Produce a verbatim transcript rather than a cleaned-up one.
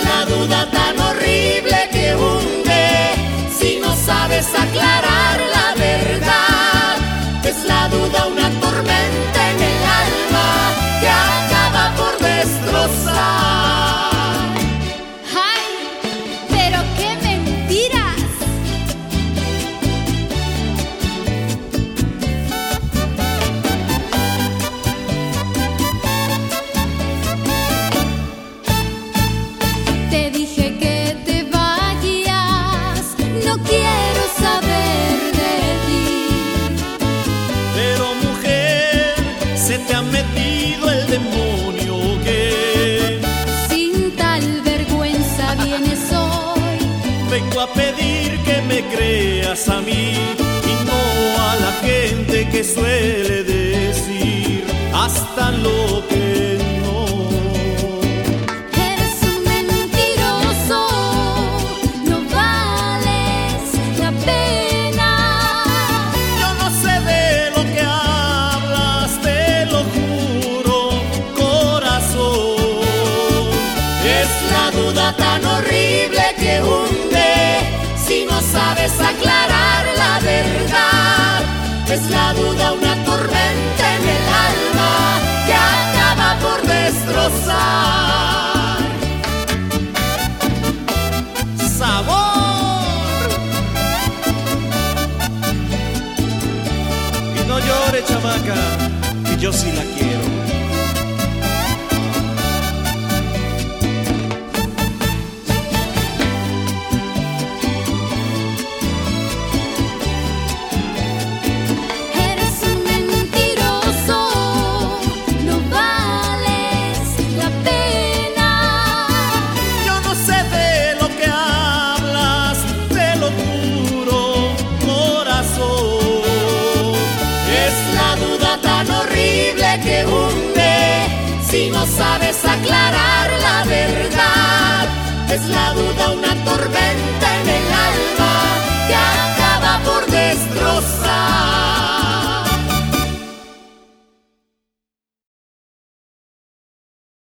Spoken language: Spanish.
la duda tan horrible que hunde si no sabes aclarar la verdad. Es la duda una tormenta en el alma que acaba por destrozar. ¡Ay! ¡Pero qué mentiras! Te dije que te vayas, no quiero saber de ti. Pero mujer, se te ha metido el demonio que Sin tal vergüenza vienes hoy. vengo a pedir que me creas a mí y no a la gente que suele decir hasta lo que no. Eres un mentiroso, no vales la pena. Yo no sé de lo que hablas, te lo juro, corazón. Es la duda tan horrible que hunde si no sabes aclarar la verdad. Es la duda una tormenta en el alma que acaba por destrozar. ¡Sabor! Y no llore, chamaca, que yo sí la quiero. Eres un mentiroso, no vales la pena. Yo no sé de lo que hablas, te lo juro, corazón. Es la duda tan horrible que hunde si no sabes aclarar